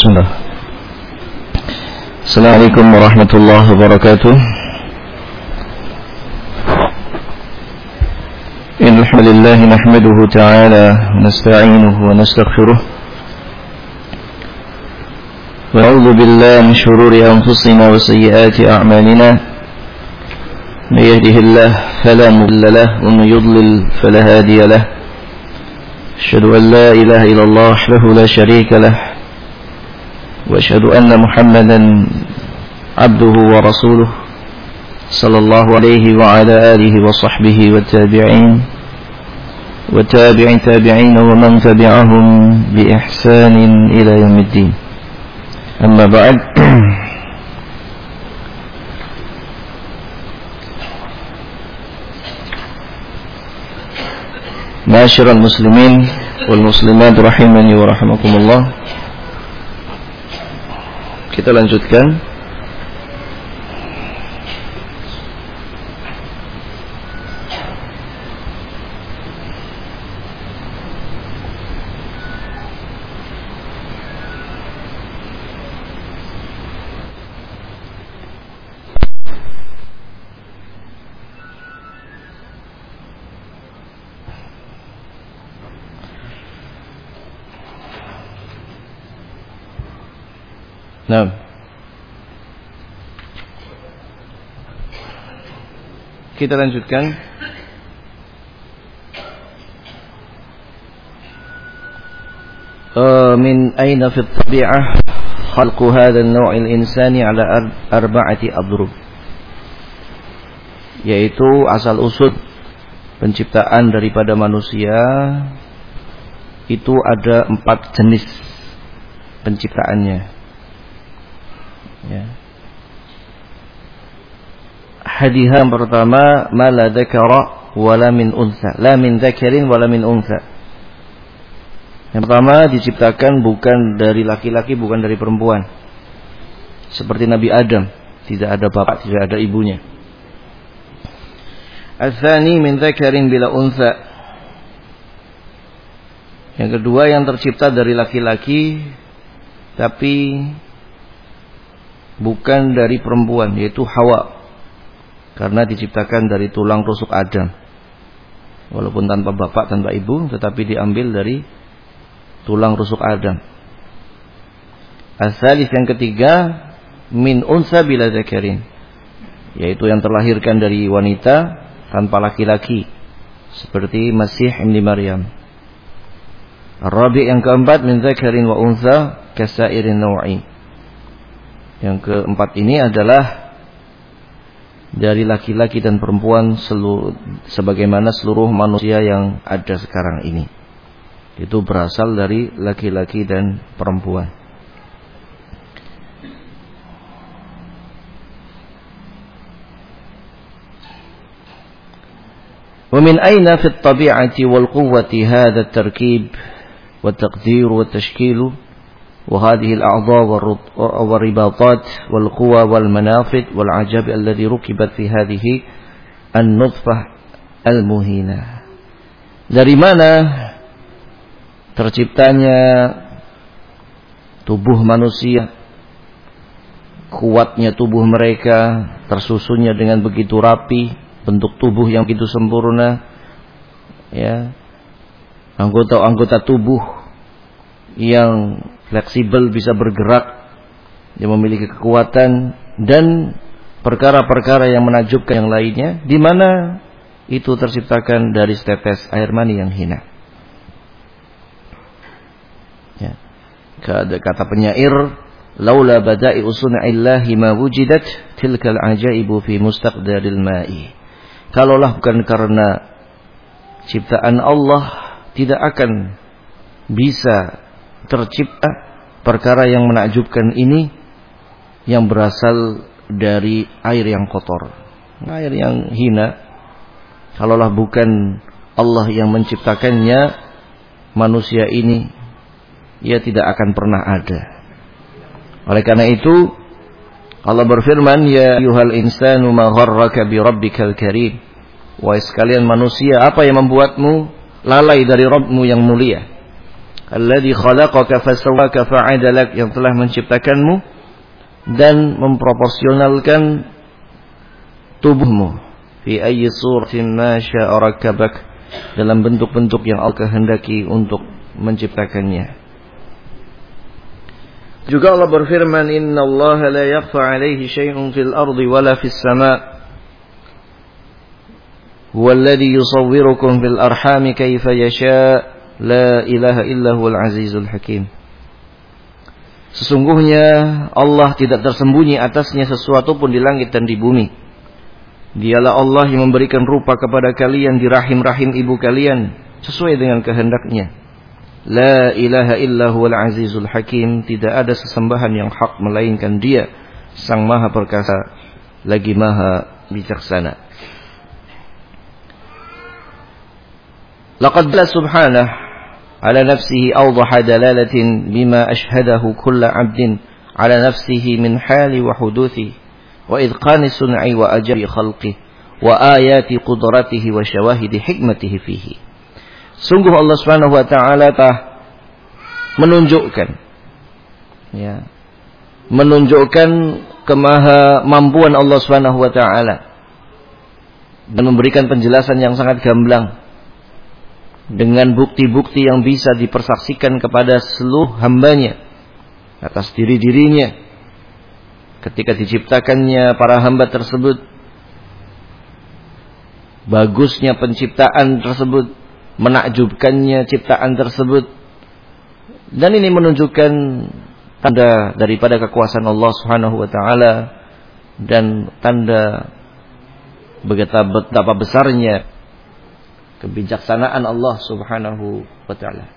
Bismillah. Assalamualaikum warahmatullahi wabarakatuh. Alhamdulillah nahmaduhu ta'ala wa nasta'inuhu wa nastaghfiruh. Wa na'udzu billahi min shururi anfusina wa sayyiati a'malina. May yahdihillahu fala mudilla lahu wa may yudlil fala hadiya lahu. Asyhadu an la ilaha illallah wahdahu la syarika lahu. وأشهد أن محمدا عبده ورسوله صلى الله عليه وعلى آله وصحبه والتابعين ومن تبعهم بإحسان إلى يوم الدين. أما بعد، معاشر المسلمين والمسلمات رحمني ورحمكم الله. Kita lanjutkan Kita lanjutkan. Min aina fi at-tabi'ah khalqu hadha an-naw' al-insani ala arba'ati adrub. Yaitu asal usul penciptaan daripada manusia itu ada 4 jenis penciptaannya. Ya. Hadithah pertama, ma la dzakara wala min unsa, la min dzakarin wala min unsa. Yang pertama diciptakan bukan dari laki-laki, bukan dari perempuan. Seperti Nabi Adam, tidak ada bapak, tidak ada ibunya. Ats-tsani min dzakarin bila unsa. Yang kedua yang tercipta dari laki-laki tapi bukan dari perempuan, yaitu Hawa. Karena diciptakan dari tulang rusuk Adam. Walaupun tanpa bapak, tanpa ibu, tetapi diambil dari tulang rusuk Adam. As-salis yang ketiga, min unsa bila dzakarin, yaitu yang terlahirkan dari wanita tanpa laki-laki, seperti Masih ibn Maryam. Ar-rabi' yang keempat, min dzakarin wa unsa kasairin naw'i. Yang keempat ini adalah dari laki-laki dan perempuan sebagaimana seluruh manusia yang ada sekarang ini. Itu berasal dari laki-laki dan perempuan. Wa min aina fi at-tabi'ati wal quwwati hadha at-tarkib wa at-taqdir wa at-tashkil وهذه الأعضاء والرباطات والقوى والمنافذ والعجب الذي ركبت في هذه النطفة المهينة. Dari mana terciptanya tubuh manusia, kuatnya tubuh mereka, tersusunnya dengan begitu rapi, bentuk tubuh yang begitu sempurna, ya, anggota-anggota tubuh yang fleksibel, bisa bergerak, dia memiliki kekuatan dan perkara-perkara yang menakjubkan yang lainnya, di mana itu terciptakan dari setetes air mani yang hina. Ya. Kata penyair, laula bada'i usuni'illahi ma wujidat tilkal ajaibu fi mustaqdaril ma'i. Kalaulah bukan karena ciptaan Allah, tidak akan bisa tercipta perkara yang menakjubkan ini yang berasal dari air yang kotor, air yang hina. Kalaulah bukan Allah yang menciptakannya, manusia ini ia tidak akan pernah ada. Oleh karena itu Allah berfirman, ya ayyuhal insanu ma gharraka bi rabbikal karim. Wahai sekalian manusia, apa yang membuatmu lalai dari Rabbmu yang mulia? alladzi khalaqaka fasawwaka fa'adalak, yang telah menciptakanmu dan memproporsionalkan tubuhmu, fi ayyi suratin ma syaa rakkabak, dalam bentuk-bentuk yang Allah kehendaki untuk menciptakannya. Juga Allah berfirman, innallaha la yakhfa 'alaihi syai'un fil ardi wala fis sama', huwallazi yusawwirukum fil arhami kaifa yasha', la ilaha illa huwal azizul hakim. Sesungguhnya Allah tidak tersembunyi atasnya sesuatu pun di langit dan di bumi. Dialah Allah yang memberikan rupa kepada kalian di rahim-rahim ibu kalian sesuai dengan kehendaknya. La ilaha illa huwal azizul hakim. Tidak ada sesembahan yang hak melainkan Dia, Sang Maha Perkasa lagi Maha Bijaksana. Laqad dalla subhanahu ala nafsihi awdaha dalalatin bima ashhadahu kulla 'abdin ala nafsihi min hali wa huduthi wa idqani sun'i wa ajabi khalqi wa ayati qudratihi wa syawahidi hikmatihi fihi. Sungguh Allah Subhanahu wa taala telah menunjukkan kemahamampuan Allah Subhanahu wa taala dan memberikan penjelasan yang sangat gamblang dengan bukti-bukti yang bisa dipersaksikan kepada seluruh hambanya atas diri-dirinya ketika diciptakannya para hamba tersebut, bagusnya penciptaan tersebut, menakjubkannya ciptaan tersebut. Dan ini menunjukkan tanda daripada kekuasaan Allah Subhanahu wa taala dan tanda betapa besarnya kebijaksanaan Allah Subhanahu wa ta'ala.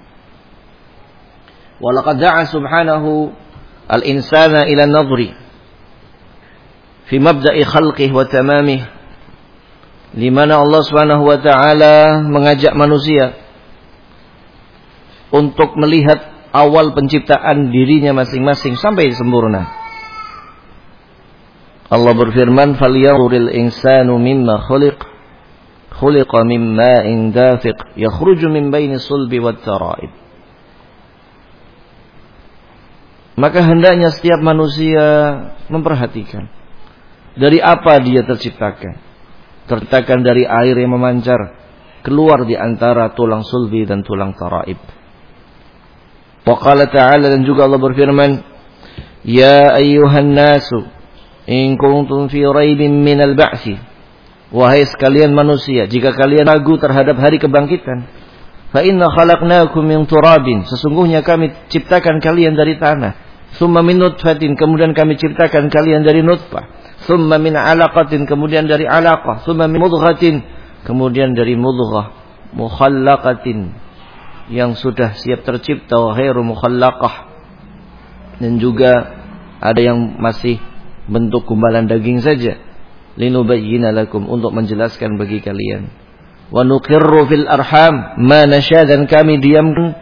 Wa laqad da'a subhanahu al-insana ila an-nadhri fi mabda'i khalqihi wa tamamihi, di mana Allah Subhanahu wa ta'ala mengajak manusia untuk melihat awal penciptaan dirinya masing-masing sampai sempurna. Allah berfirman, falyanzuril insanu mimma khuliqa min ma'in dafiq yakhruju min baini sulbi wat tara'ib. Maka hendaknya setiap manusia memperhatikan dari apa dia terciptakan. Terciptakan dari air yang memancar keluar di antara tulang sulbi dan tulang tara'ib. Wa qala ta'ala, dan juga Allah berfirman, ya ayyuhan nasu in kuntum fi raibin minal ba'si, wahai sekalian manusia, jika kalian ragu terhadap hari kebangkitan, fa inna khalaqnakum min turabin, sesungguhnya kami ciptakan kalian dari tanah, summa min nutfatin, kemudian kami ciptakan kalian dari nutfah, summa min alaqatin, kemudian dari alaqah, summa min mudghatin, kemudian dari mudghah, mukhallaqatin, yang sudah siap tercipta, wa ghairu mukhallaqah, dan juga ada yang masih bentuk gumpalan daging saja. Linubayyina lakum, untuk menjelaskan bagi kalian. Wa nuqirru fil arham ma nasya, dan kami diamkan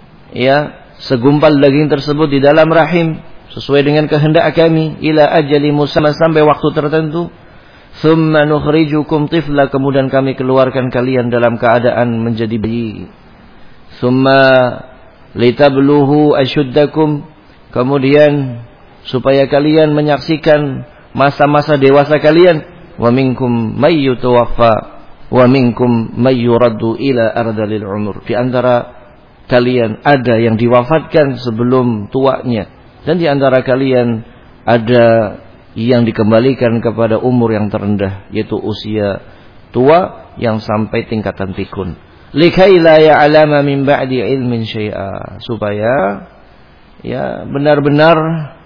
segumpal daging tersebut di dalam rahim sesuai dengan kehendak kami, ila ajali musamma, sampai waktu tertentu. Thumma nukhrijukum tifla, kemudian kami keluarkan kalian dalam keadaan menjadi bayi. Thumma litabluhu asyuddakum, kemudian supaya kalian menyaksikan masa-masa dewasa kalian. Wa minkum may yutawaffa wa minkum may yuraddu ila ardalil umur, di antara kalian ada yang diwafatkan sebelum tuanya, dan di antara kalian ada yang dikembalikan kepada umur yang terendah, yaitu usia tua yang sampai tingkatan pikun. Likai la ya'lama min ba'di ilmin syai'a, supaya benar-benar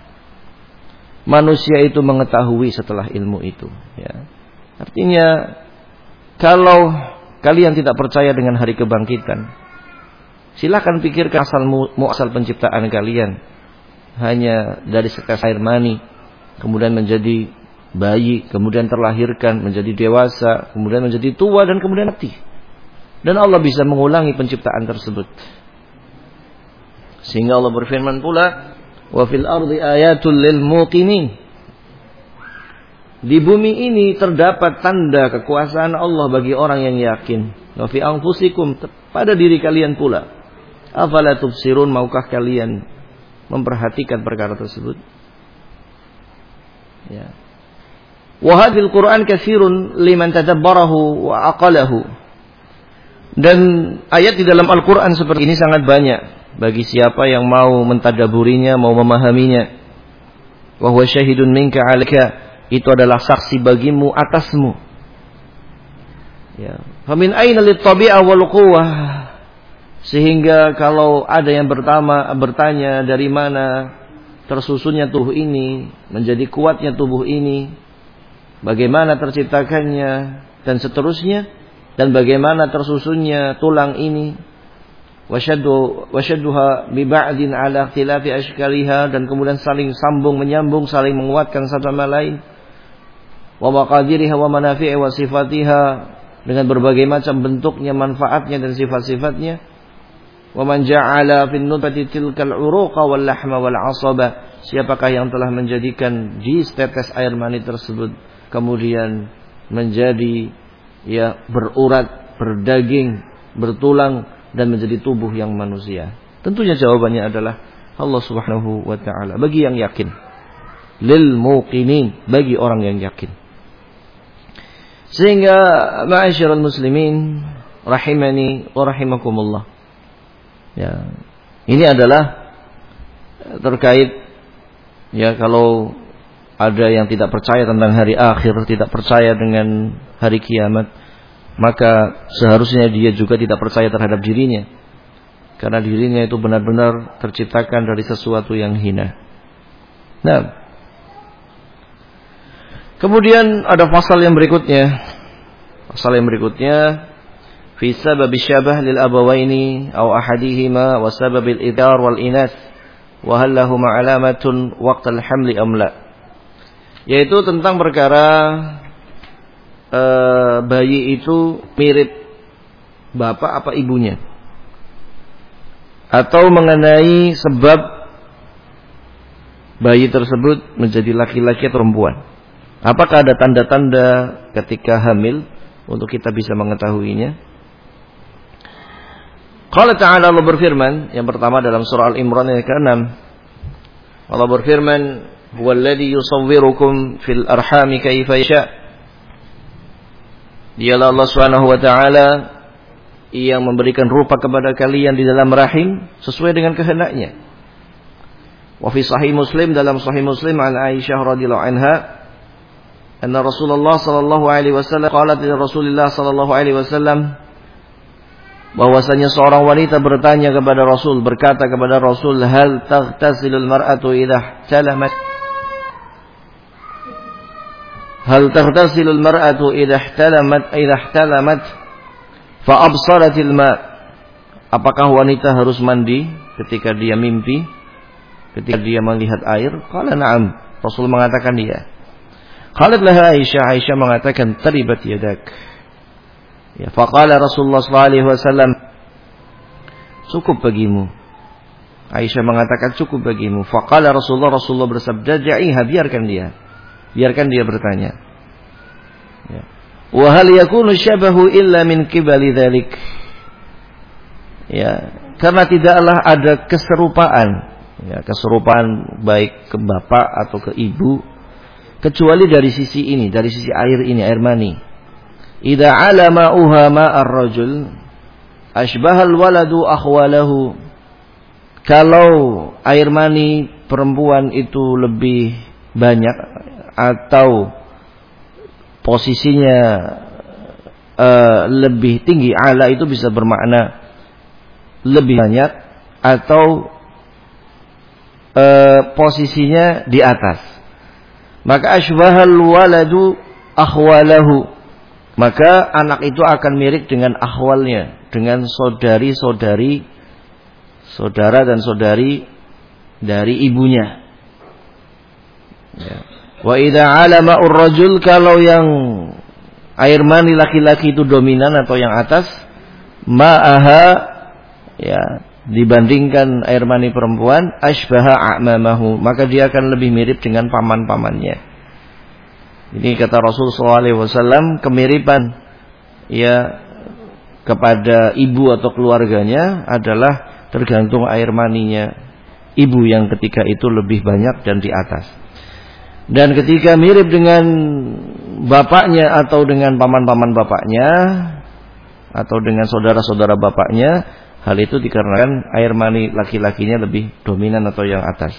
manusia itu mengetahui setelah ilmu itu. Artinya, kalau kalian tidak percaya dengan hari kebangkitan, silakan pikirkan asal penciptaan kalian. Hanya dari setetes air mani, kemudian menjadi bayi, kemudian terlahirkan, menjadi dewasa, kemudian menjadi tua, dan kemudian mati. Dan Allah bisa mengulangi penciptaan tersebut. Sehingga Allah berfirman pula, wa fil ardi ayatul lil muqinin, di bumi ini terdapat tanda kekuasaan Allah bagi orang yang yakin. Wa fi anfusikum, pada diri kalian pula. Afala tubsirun, maukah kalian memperhatikan perkara tersebut? Ya. Wa hadhil Qur'an katsirun liman tadabbarahu wa aqalahu. Dan ayat di dalam Al-Qur'an seperti ini sangat banyak bagi siapa yang mau mentadaburinya, mau memahaminya. Wa huwa syahidun minka 'alaika, itu adalah saksi bagimu atasmu. Ya. Famin aina lit-tabi'ah wal quwwah, sehingga kalau ada yang bertanya dari mana tersusunnya tubuh ini, menjadi kuatnya tubuh ini, bagaimana terciptakannya dan seterusnya, dan bagaimana tersusunnya tulang ini, wasyadduha bi ba'din ala ikhtilafi ashkaliha, dan kemudian saling sambung menyambung, saling menguatkan satu sama lain, wa maqadiriha wa manafi'i wa sifatiha, dengan berbagai macam bentuknya, manfaatnya dan sifat-sifatnya. Wa man ja'ala fin nutfati tilkal uruqa wal lahma wal 'asaba, siapakah yang telah menjadikan di tetes air mani tersebut kemudian menjadi berurat, berdaging, bertulang, dan menjadi tubuh yang manusia? Tentunya jawabannya adalah Allah Subhanahu wa taala, bagi yang yakin. Lil muqinin, bagi orang yang yakin. Sehingga ma'asyiral muslimin rahimani wa rahimakumullah, ya, ini adalah terkait kalau ada yang tidak percaya tentang hari akhir, tidak percaya dengan hari kiamat, maka seharusnya dia juga tidak percaya terhadap dirinya, karena dirinya itu benar-benar terciptakan dari sesuatu yang hina. Nah, kemudian ada pasal yang berikutnya. Pasal yang berikutnya, fi sababi syabah lil abawaini aw ahadihima wa sababil idhar wal inas wa hal lahum alamatun waqtal hamli am la. Yaitu tentang perkara bayi itu mirip bapak apa ibunya, atau mengenai sebab bayi tersebut menjadi laki-laki atau perempuan. Apakah ada tanda-tanda ketika hamil untuk kita bisa mengetahuinya? Qala ta'ala, Allah berfirman, yang pertama dalam surah Al-Imran ayat ke-6. Allah berfirman, "Huwallazi yusawwirukum fil arhami kaifa yasha." Dialah Allah Subhanahu wa taala yang memberikan rupa kepada kalian di dalam rahim sesuai dengan kehendaknya. Wa fi sahih Muslim, dalam sahih Muslim, an Aisyah radhiyallahu anha, anna Rasulullah sallallahu alaihi wasallam qalat li Rasulillah sallallahu alaihi wasallam, bahwasanya seorang wanita bertanya kepada Rasul, berkata kepada Rasul, hal taghtasilul mar'atu idza ihtalamat? Hal taghtasilul mar'atu idza ihtalamat fa absaratil ma'? Apakah wanita harus mandi ketika dia mimpi, ketika dia melihat air? Qala na'am. Rasul mengatakan iya. Qalat laha Aisyah mengatakan, taribat yadak. Ya, faqala Rasulullah sallallahu alaihi wasallam, cukup bagimu. Aisyah mengatakan cukup bagimu. Faqala Rasulullah bersabda, da'iha, biarkan dia bertanya. Ya. Wa hal yakunu syabahu illa min qibali dzalik. Ya, karena tidaklah ada keserupaan, keserupaan baik ke bapak atau ke ibu, kecuali dari sisi ini, dari sisi air ini, air mani. Idza alama uhama ar-rajul ashbahal waladu akhwalahu. Kalau air mani perempuan itu lebih banyak atau posisinya lebih tinggi, ala itu bisa bermakna lebih banyak atau posisinya di atas. Maka ashbahal waladu akhwalahu, maka anak itu akan mirip dengan akhwalnya, dengan saudari-saudari, saudara dan saudari dari ibunya. Ya. Wa idza alama ar-rajul, kalau yang air mani laki-laki itu dominan atau yang atas, ma'aha, ya, dibandingkan air mani perempuan, ashbaha a'mamahu, maka dia akan lebih mirip dengan paman-pamannya. Ini kata Rasul SAW, kemiripan kepada ibu atau keluarganya adalah tergantung air maninya ibu yang ketika itu lebih banyak dan di atas. Dan ketika mirip dengan bapaknya atau dengan paman-paman bapaknya atau dengan saudara-saudara bapaknya, hal itu dikarenakan air mani laki-lakinya lebih dominan atau yang atas.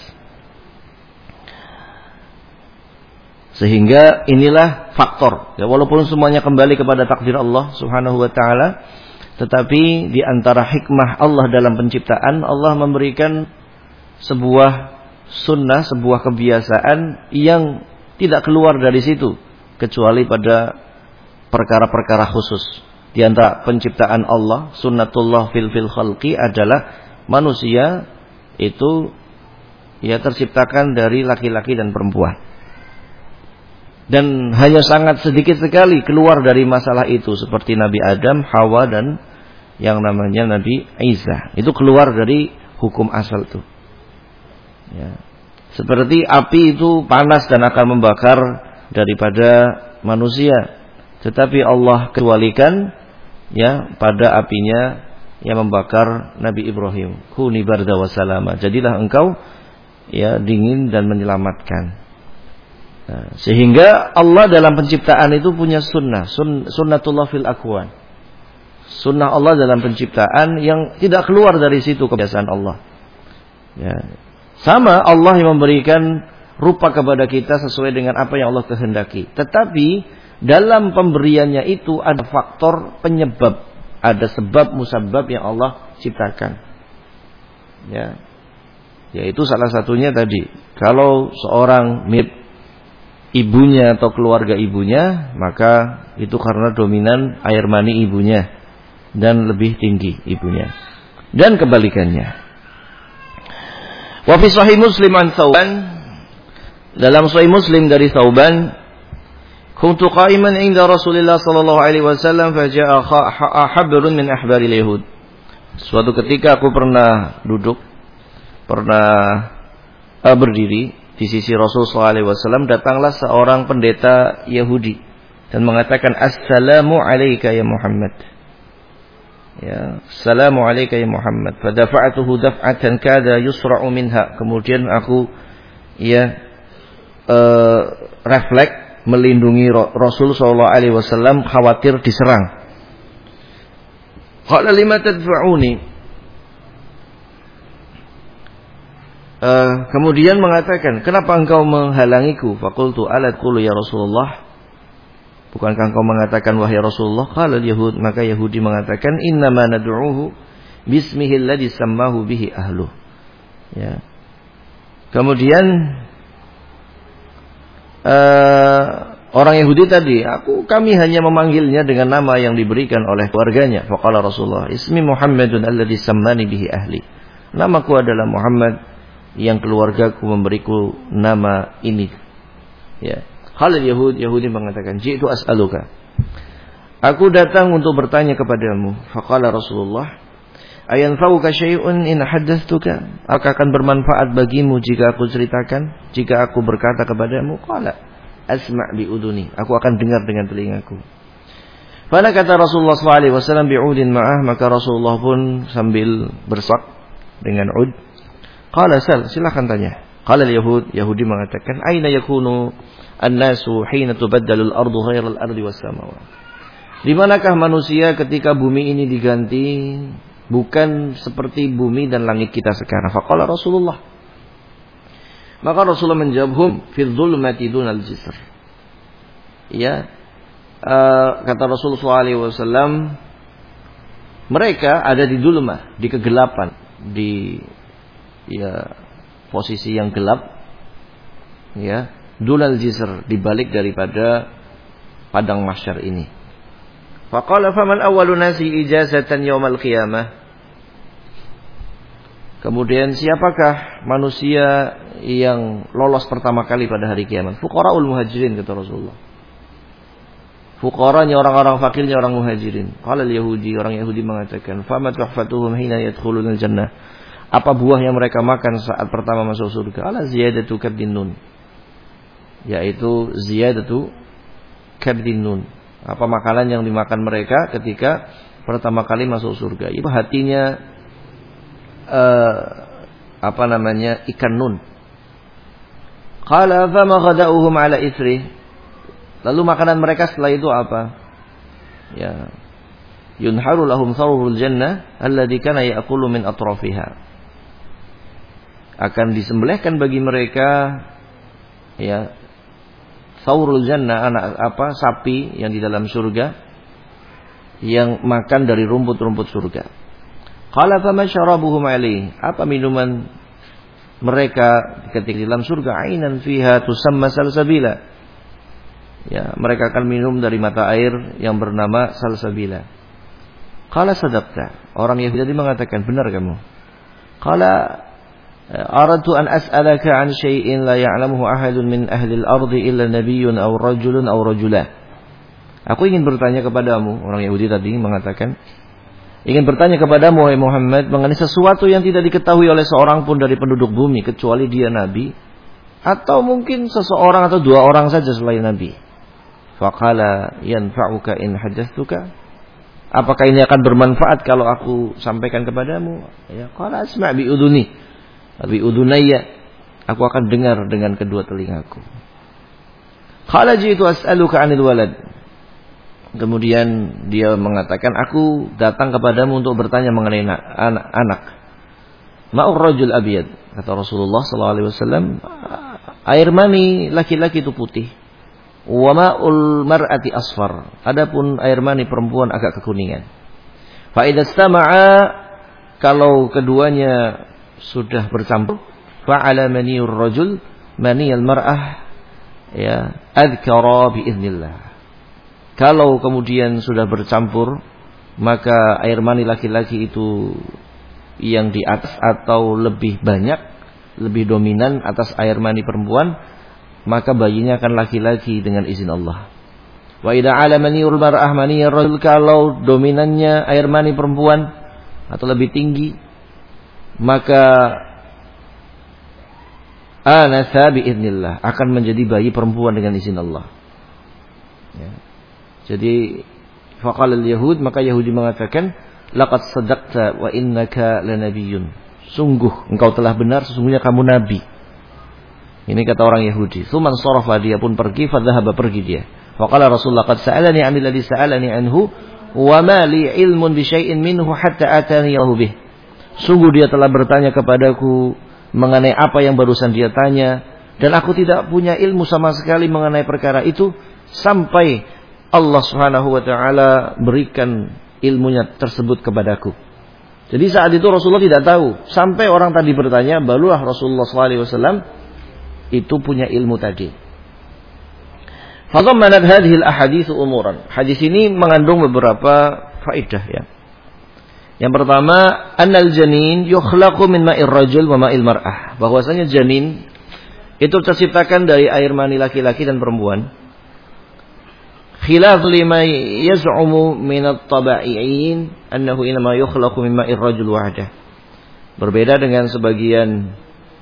Sehingga inilah faktor. Ya, walaupun semuanya kembali kepada takdir Allah Subhanahu wa taala, tetapi di antara hikmah Allah dalam penciptaan, Allah memberikan sebuah sunnah, sebuah kebiasaan yang tidak keluar dari situ kecuali pada perkara-perkara khusus. Di antara penciptaan Allah, sunnatullah fil khalqi adalah manusia itu ya terciptakan dari laki-laki dan perempuan. Dan hanya sangat sedikit sekali keluar dari masalah itu, seperti Nabi Adam, Hawa, dan yang namanya Nabi Isa. Itu keluar dari hukum asal itu. Ya. Seperti api itu panas dan akan membakar daripada manusia, tetapi Allah kecualikan ya pada apinya yang membakar Nabi Ibrahim. Kuni barda wa salama. Jadilah engkau ya dingin dan menyelamatkan. Nah, sehingga Allah dalam penciptaan itu punya sunnah, sunnatullah fil akwan. Sunnah Allah dalam penciptaan yang tidak keluar dari situ kebiasaan Allah. Ya. Sama Allah yang memberikan rupa kepada kita sesuai dengan apa yang Allah kehendaki. Tetapi dalam pemberiannya itu ada faktor penyebab, ada sebab musabab yang Allah ciptakan. Ya, yaitu salah satunya tadi, kalau seorang mirip ibunya atau keluarga ibunya, maka itu karena dominan air mani ibunya dan lebih tinggi ibunya. Dan kebalikannya. Wa fi sahih Muslim an Thauban, dalam sahih Muslim dari Thauban, kuntu qa'iman 'inda Rasulillah sallallahu alaihi wasallam faja'a habrun min ahbaril yahud. Suatu ketika aku pernah berdiri di sisi Rasul sallallahu alaihi wasallam, datanglah seorang pendeta Yahudi dan mengatakan, "Assalamu alayka ya Muhammad." Ya, "Assalamu alayka ya Muhammad." Fadafa'tuhu daf'atan kada yusra'u minha. Kemudian aku refleks melindungi Rasul sallallahu alaihi wasallam, khawatir diserang. Qala lima tadfa'uni. Kemudian mengatakan, "Kenapa engkau menghalangiku?" Faqultu ala taqulu ya Rasulullah. Bukankah engkau mengatakan wahai Rasulullah? Qala al-yahud, maka Yahudi mengatakan, "Innama nad'uhu bismihi alladhi sammahu bihi ahluh." Ya. Kemudian orang Yahudi tadi, kami hanya memanggilnya dengan nama yang diberikan oleh keluarganya. Faqala Rasulullah, "Ismi Muhammadun alladhi sammani bihi ahli." Namaku adalah Muhammad yang keluargaku memberiku nama ini. Ya. Qala Yahud, Yahudi mengatakan, "Ji'tu as'aluka." Aku datang untuk bertanya kepadamu. Faqala Rasulullah, "Ayanfa'uka syai'un in haddathtuka?" Apakah akan bermanfaat bagimu jika aku ceritakan, jika aku berkata kepadamu? Qala, "Asma' bi uduni." Aku akan dengar dengan telingaku. Pada kata Rasulullah SAW bi'udin ma'ah, maka Rasulullah pun sambil bersak dengan ud. Qala sal, silakan tanya. Qala al-yahud, Yahudi mengatakan, "Aina yakunu an-nasu hina tubaddalu al-ardu ghayra al-ardi was-samawat?" Di manakah manusia ketika bumi ini diganti bukan seperti bumi dan langit kita sekarang? Faqala Rasulullah. Maka Rasulullah menjawab, "Hum fi dhulmati dunal jisr." Ya, kata Rasulullah SAW, mereka ada di dulmah, di kegelapan, di posisi yang gelap, ya, dunal jisr, dibalik daripada padang mahsyar ini. Faqala faman awwalu nasi ijazatan yaumal qiyamah. Kemudian siapakah manusia yang lolos pertama kali pada hari kiamat? Fuqaraul muhajirin, kata Rasulullah. Fuqaranya orang-orang fakirnya orang muhajirin. Qala al-yahudi, orang Yahudi mengatakan, "Fama tuhfatuhum hina yadkhulunal jannah." Apa buah yang mereka makan saat pertama masuk surga? Ala ziyadatu kabdin nun. Yaitu ziyadatu kabdin nun. Apa makanan yang dimakan mereka ketika pertama kali masuk surga? Itu hatinya ikan nun. Qala fama ghada'uhum ala ithri. Lalu makanan mereka setelah itu apa? Ya. Yunharu lahum thawrul jannah alladhi kana ya'kulu min atrafiha. Akan disembelihkan bagi mereka ya thawrul jannah, sapi yang di dalam surga yang makan dari rumput-rumput surga. Qala fama syarabuhum alaihi. Apa minuman mereka ketika di dalam surga? Ainan fiha tusamma salsabila. Ya, mereka akan minum dari mata air yang bernama salsabila. Qala sadaqta. Orang Yahudi tadi mengatakan, benar kamu. Qala aradtu an as'alaka an syai'in la ya'lamuhu ahadun min ahli al-ardi illa nabiyyun aw rajulun aw rajulah. Aku ingin bertanya kepadamu, orang Yahudi tadi mengatakan, ingin bertanya kepadamu wahai Muhammad mengenai sesuatu yang tidak diketahui oleh seorang pun dari penduduk bumi kecuali dia nabi atau mungkin seseorang atau dua orang saja selain nabi. Faqala yanfa'uka in hadathtuka. Apakah ini akan bermanfaat kalau aku sampaikan kepadamu? Ya, qala asma' bi uduni. Bi udunayya. Aku akan dengar dengan kedua telingaku. Qala jitu as'aluka 'anil walad. Kemudian dia mengatakan, aku datang kepadamu untuk bertanya mengenai anak. Ma'ur rajul abyad, kata Rasulullah SAW, air mani laki-laki itu putih. Wa ma'ul mar'ati asfar, adapun air mani perempuan agak kekuningan. Fa idza istama'a, kalau keduanya sudah bercampur, fa'ala maniyur rajul maniyal mar'ah ya adhkara bi idznillah. Kalau kemudian sudah bercampur, maka air mani laki-laki itu yang di atas atau lebih banyak, lebih dominan atas air mani perempuan, maka bayinya akan laki-laki dengan izin Allah. Wa idza ala maniul mar'ah maniyur rajul, kalau dominannya air mani perempuan atau lebih tinggi, maka anasa bi idznillah, akan menjadi bayi perempuan dengan izin Allah. Ya. Jadi faqala al-yahud, maka Yahudi mengatakan, laqad sadaqta wa innaka lanabiyyun. Sungguh engkau telah benar, sesungguhnya kamu nabi. Ini kata orang Yahudi. Tsuman sarafa, dia pun pergi, fadhahaba, pergi dia. Faqala Rasulullah qad sa'alani 'anil ladzi sa'alani anhu wa ma li 'ilmun bi syai'in minhu hatta atani Allahu bih. Sungguh dia telah bertanya kepadaku mengenai apa yang barusan dia tanya, dan aku tidak punya ilmu sama sekali mengenai perkara itu sampai Allah Subhanahu wa taala berikan ilmunya tersebut kepadaku. Jadi saat itu Rasulullah tidak tahu, sampai orang tadi bertanya, barulah Rasulullah SAW itu punya ilmu tadi. Fadhammanat hadhihi al-ahadits umuran. Hadis ini mengandung beberapa faedah ya. Yang pertama, annal janin yukhlaqu min ma'ir rajul wa ma'il mar'ah. Bahwasanya janin itu terciptakan dari air mani laki-laki dan perempuan. Khilaf lima yaz'umu min at-taba'i'in annahu inma yukhlaqu min ma'ir rajul wahdah. Berbeda dengan sebagian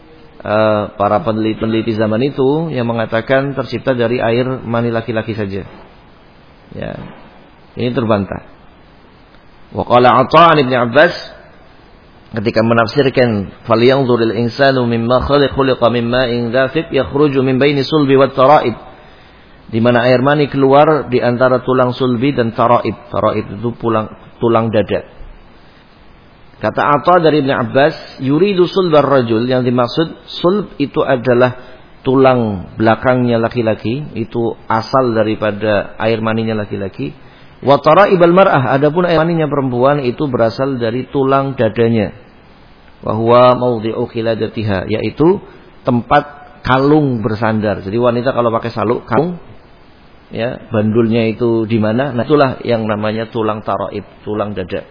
para peneliti zaman itu yang mengatakan tercipta dari air mani laki-laki saja. Ya. Ini terbantah. Wa qala Atha' Ibn Abbas ketika menafsirkan falyanzuril insanu mimma khuliqa min ma'in dafiq yakhruju min baini sulbi wat tara'ib, di mana air mani keluar di antara tulang sulbi dan taraib. Taraib itu tulang dada. Kata Atha dari Ibn Abbas, yuridu sulbar rajul, yang dimaksud sulb itu adalah tulang belakangnya laki-laki, itu asal daripada air maninya laki-laki. Wa taraibal mar'ah, adapun air maninya perempuan itu berasal dari tulang dadanya. Wa huwa mawdhi'u qiladatiha, yaitu tempat kalung bersandar. Jadi wanita kalau pakai kalung, ya, bandulnya itu di mana? Nah, itulah yang namanya tulang taraib, tulang dada.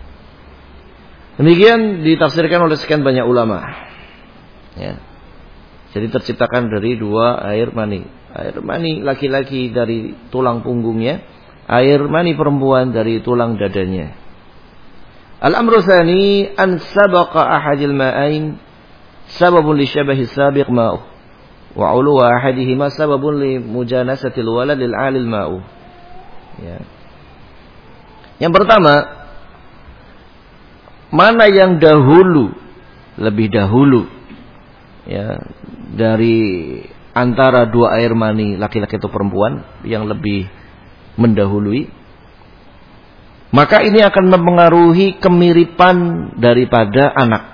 Demikian ditafsirkan oleh sekian banyak ulama. Ya. Jadi terciptakan dari dua air mani. Air mani laki-laki dari tulang punggungnya, air mani perempuan dari tulang dadanya. Al-amru tsani an sabaqa ahadil ma'ain sababun li syabahi sabiq ma'u wa 'uluwa ahadihima sababun li mujanasatil walad lil 'alil ma'u. Ya. Yang pertama, mana yang dahulu lebih dahulu, ya, dari antara dua air mani laki-laki atau perempuan yang lebih mendahului, maka ini akan mempengaruhi kemiripan daripada anak.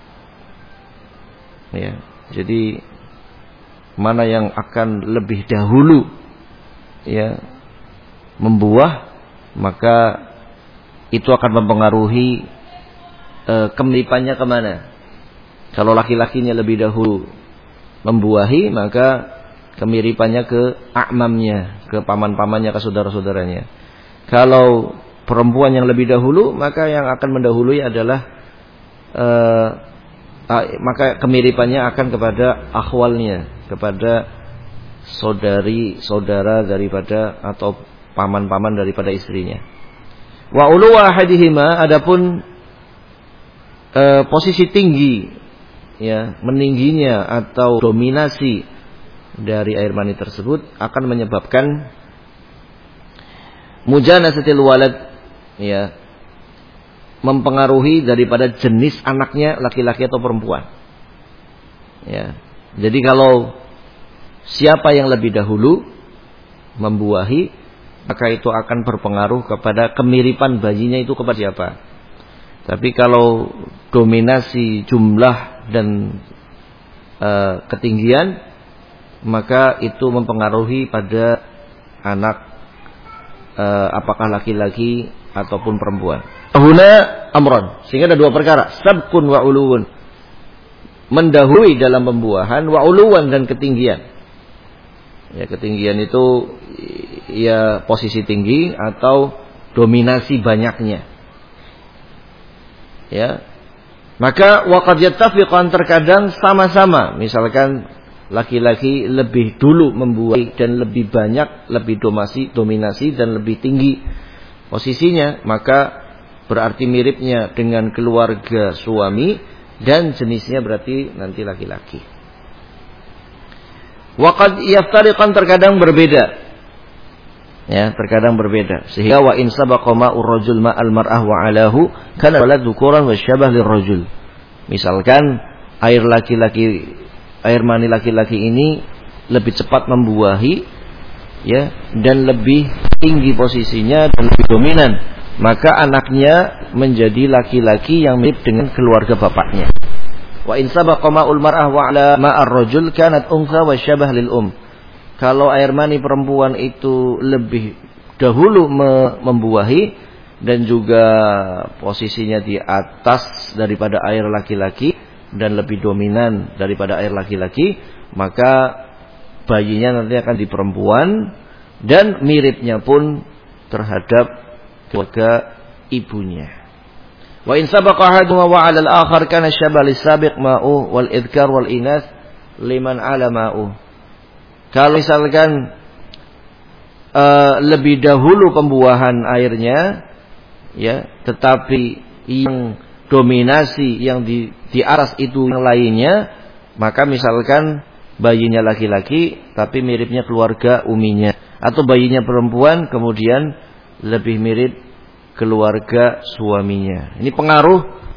Ya, jadi mana yang akan lebih dahulu, ya, membuah, maka itu akan mempengaruhi kemiripannya kemana. Kalau laki-lakinya lebih dahulu membuahi, maka kemiripannya ke a'mamnya, ke paman-pamannya, ke saudara-saudaranya. Kalau perempuan yang lebih dahulu, maka yang akan mendahului adalah maka kemiripannya akan kepada akhwalnya, kepada saudara daripada atau paman-paman daripada istrinya. Wa uluwa ahadihima, adapun posisi tinggi, ya, meningginya atau dominasi dari air mani tersebut akan menyebabkan mujanasatil walad, ya, mempengaruhi daripada jenis anaknya laki-laki atau perempuan. Ya. Jadi kalau siapa yang lebih dahulu membuahi, maka itu akan berpengaruh kepada kemiripan bayinya itu kepada siapa. Tapi kalau dominasi jumlah dan ketinggian, maka itu mempengaruhi pada anak apakah laki-laki ataupun perempuan. Huna amron, sehingga ada dua perkara, sabqun wa uluwun, mendahului dalam pembuahan, wa uluwan, dan ketinggian. Ya, ketinggian itu ya posisi tinggi atau dominasi banyaknya. Ya. Maka waqad yattafiqan, terkadang sama-sama, misalkan laki-laki lebih dulu membuahi dan lebih banyak, lebih dominasi dan lebih tinggi posisinya, maka berarti miripnya dengan keluarga suami dan jenisnya berarti nanti laki-laki. Waqad yaftariqan, terkadang berbeda. Ya, terkadang berbeda. Sehingga wa in sabaqa ma'ur rajul ma'al mar'ah wa 'alahu kana walad dzukuran wa syabah lirrajul. Misalkan air mani laki-laki ini lebih cepat membuahi, ya, dan lebih tinggi posisinya dan lebih dominan, maka anaknya menjadi laki-laki yang mirip dengan keluarga bapaknya. Wa in sabaqa ma'ul mar'ah wa 'ala ma'ar rajul kanat untha wa syabah lil Kalau air mani perempuan itu lebih dahulu membuahi dan juga posisinya di atas daripada air laki-laki dan lebih dominan daripada air laki-laki, maka bayinya nanti akan di perempuan dan miripnya pun terhadap keluarga ibunya. Wa in sabaqa ahaduhuma wa 'ala al-akhar kana syabah lis-sabiq ma'u wal idhkar wal inas liman 'ala ma'u. Kalau misalkan lebih dahulu pembuahan airnya, ya, tetapi yang dominasi yang di atas itu yang lainnya, maka misalkan bayinya laki-laki tapi miripnya keluarga uminya, atau bayinya perempuan kemudian lebih mirip keluarga suaminya. Ini pengaruh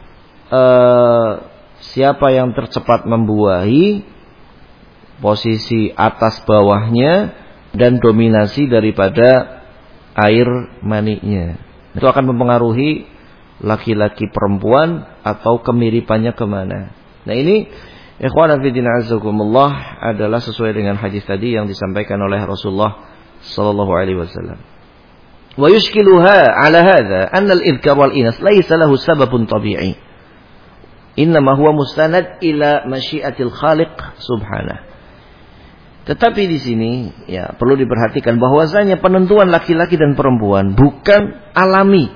siapa yang tercepat membuahi, posisi atas bawahnya, dan dominasi daripada air maninya. Itu akan mempengaruhi laki-laki perempuan atau kemiripannya kemana. Nah ini ikhwan fillah azakumullah adalah sesuai dengan hadis tadi yang disampaikan oleh Rasulullah sallallahu alaihi wasallam. Wa yushkiluha ala hadha anna al-idhkar wal inas laysa lahu sababun tabi'i. Innama huwa mustanad ila masyiatil khaliq subhanahu. Tetapi di sini, ya, perlu diperhatikan bahwasanya penentuan laki-laki dan perempuan bukan alami,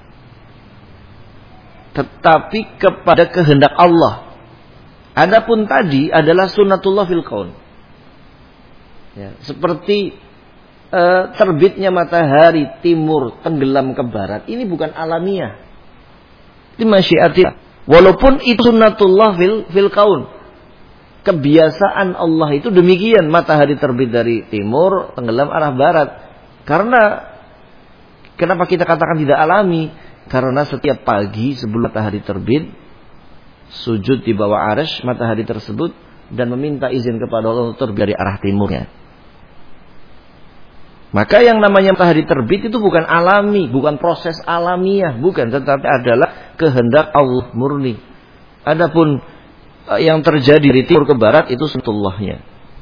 tetapi kepada kehendak Allah. Adapun tadi adalah sunnatullah fil kaun. Ya, seperti terbitnya matahari timur tenggelam ke barat, ini bukan alamiah. Ini masyiatillah. Walaupun itu sunnatullah fil kaun. Kebiasaan Allah itu demikian, matahari terbit dari timur, tenggelam arah barat. Karena kenapa kita katakan tidak alami? Karena setiap pagi sebelum matahari terbit, sujud di bawah arsy matahari tersebut dan meminta izin kepada Allah untuk terbit dari arah timurnya. Maka yang namanya matahari terbit itu bukan alami, bukan proses alamiah, bukan, tetapi adalah kehendak Allah murni. Adapun yang terjadi dari timur ke barat itu sunatullahnya.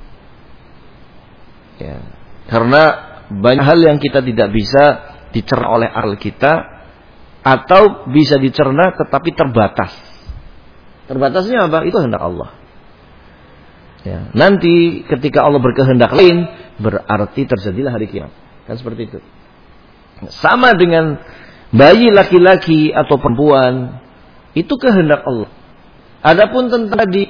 Ya. Karena banyak hal yang kita tidak bisa dicerna oleh akal kita atau bisa dicerna tetapi terbatas. Terbatasnya apa? Itu kehendak Allah. Ya. Nanti ketika Allah berkehendak lain, berarti terjadilah hari kiamat. Kan seperti itu. Sama dengan bayi laki-laki atau perempuan, itu kehendak Allah. Adapun tentang tadi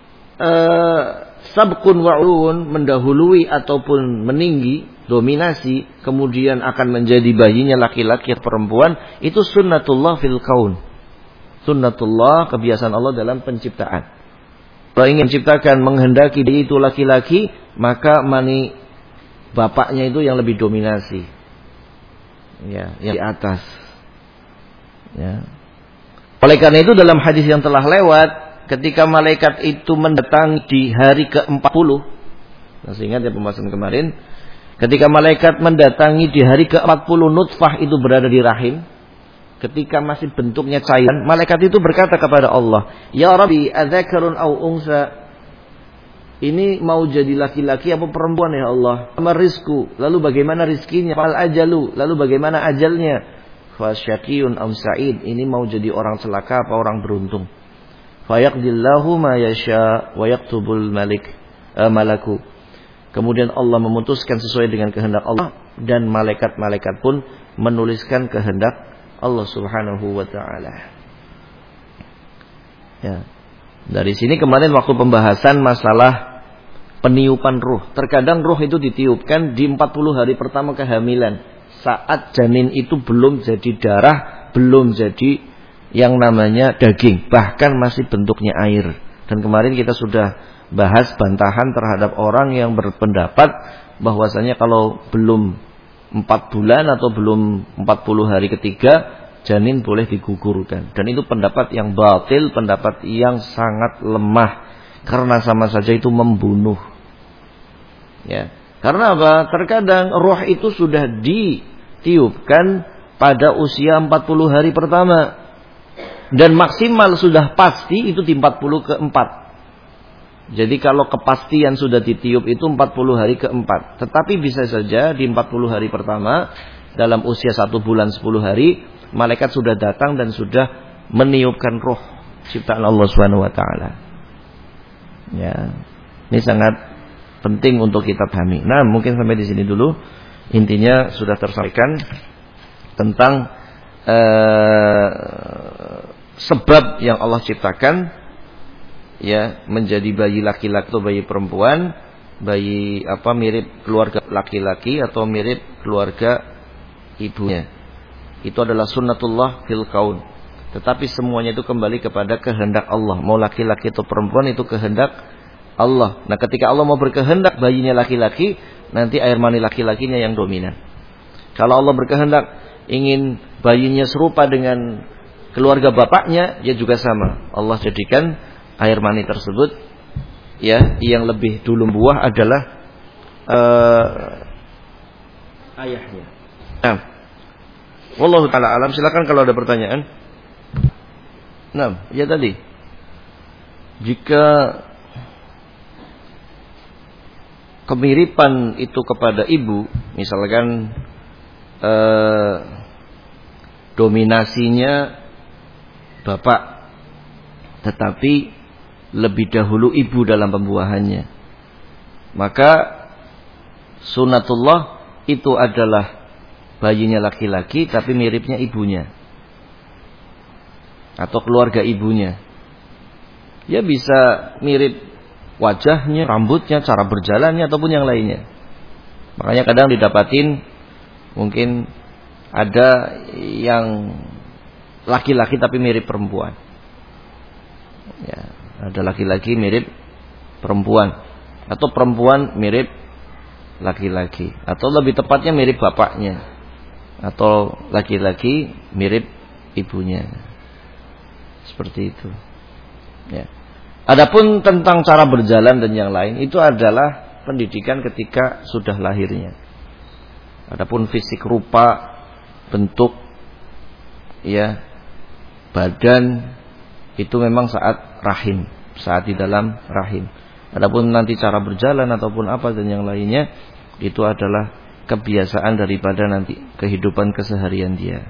sabqun wa'ulun, mendahului ataupun meninggi, dominasi, kemudian akan menjadi bayinya laki-laki atau perempuan, itu sunnatullah fil kaun. Sunnatullah, kebiasaan Allah dalam penciptaan. Kalau ingin menciptakan, menghendaki dia itu laki-laki, maka mani bapaknya itu yang lebih dominasi. Ya, yang di atas. Ya. Oleh karena itu dalam hadis yang telah lewat, ketika malaikat itu mendatangi di hari ke-40, masih ingat ya pembahasan kemarin, ketika malaikat mendatangi di hari ke-40 nutfah itu berada di rahim, ketika masih bentuknya cairan, malaikat itu berkata kepada Allah, "Ya Rabbi, adzakarun aw unsa?" Ini mau jadi laki-laki apa perempuan ya Allah? Sama rizku, lalu bagaimana rizkinya? Fal ajalu, lalu bagaimana ajalnya? Fasyaqiyun am sa'id, ini mau jadi orang celaka apa orang beruntung? Fayaqdillahu ma yasha wa yaktubul malaku. Kemudian Allah memutuskan sesuai dengan kehendak Allah dan malaikat-malaikat pun menuliskan kehendak Allah Subhanahu wa taala. Ya. Dari sini kemarin waktu pembahasan masalah peniupan ruh. Terkadang ruh itu ditiupkan di 40 hari pertama kehamilan. Saat janin itu belum jadi darah, belum jadi yang namanya daging, bahkan masih bentuknya air. Dan kemarin kita sudah bahas bantahan terhadap orang yang berpendapat bahwasanya kalau belum 4 bulan atau belum 40 hari ketiga, janin boleh digugurkan. Dan itu pendapat yang batil, pendapat yang sangat lemah. Karena sama saja itu membunuh. Ya. Karena apa? Terkadang roh itu sudah ditiupkan pada usia 40 hari pertama. Dan maksimal sudah pasti itu di 40 ke-4. Jadi kalau kepastian sudah ditiup itu 40 hari ke-4. Tetapi bisa saja di 40 hari pertama, dalam usia 1 bulan 10 hari, malaikat sudah datang dan sudah meniupkan roh ciptaan Allah Subhanahu wa taala. Ya. Ini sangat penting untuk kita pahami. Nah, mungkin sampai di sini dulu. Intinya sudah tersampaikan tentang sebab yang Allah ciptakan, ya, menjadi bayi laki-laki atau bayi perempuan, bayi apa mirip keluarga laki-laki atau mirip keluarga ibunya. Itu adalah sunnatullah fil kaun. Tetapi semuanya itu kembali kepada kehendak Allah. Mau laki-laki atau perempuan itu kehendak Allah. Nah, ketika Allah mau berkehendak bayinya laki-laki, nanti air mani laki-lakinya yang dominan. Kalau Allah berkehendak ingin bayinya serupa dengan keluarga bapaknya, ya juga sama. Allah jadikan air mani tersebut, ya, yang lebih dulu buah adalah ayahnya. Nah, wallahu taala alam. Silakan kalau ada pertanyaan. Nah, ya tadi, jika kemiripan itu kepada ibu, misalkan dominasinya bapak, tetapi lebih dahulu ibu dalam pembuahannya, maka sunatullah itu adalah bayinya laki-laki tapi miripnya ibunya atau keluarga ibunya. Ya bisa mirip wajahnya, rambutnya, cara berjalannya ataupun yang lainnya. Makanya kadang didapatin mungkin ada yang laki-laki tapi mirip perempuan. Ya, ada laki-laki mirip perempuan atau perempuan mirip laki-laki atau lebih tepatnya mirip bapaknya atau laki-laki mirip ibunya. Seperti itu. Ya. Adapun tentang cara berjalan dan yang lain itu adalah pendidikan ketika sudah lahirnya. Adapun fisik rupa, bentuk, ya, badan itu memang saat rahim, saat di dalam rahim. Adapun nanti cara berjalan ataupun apa dan yang lainnya itu adalah kebiasaan daripada nanti kehidupan keseharian dia.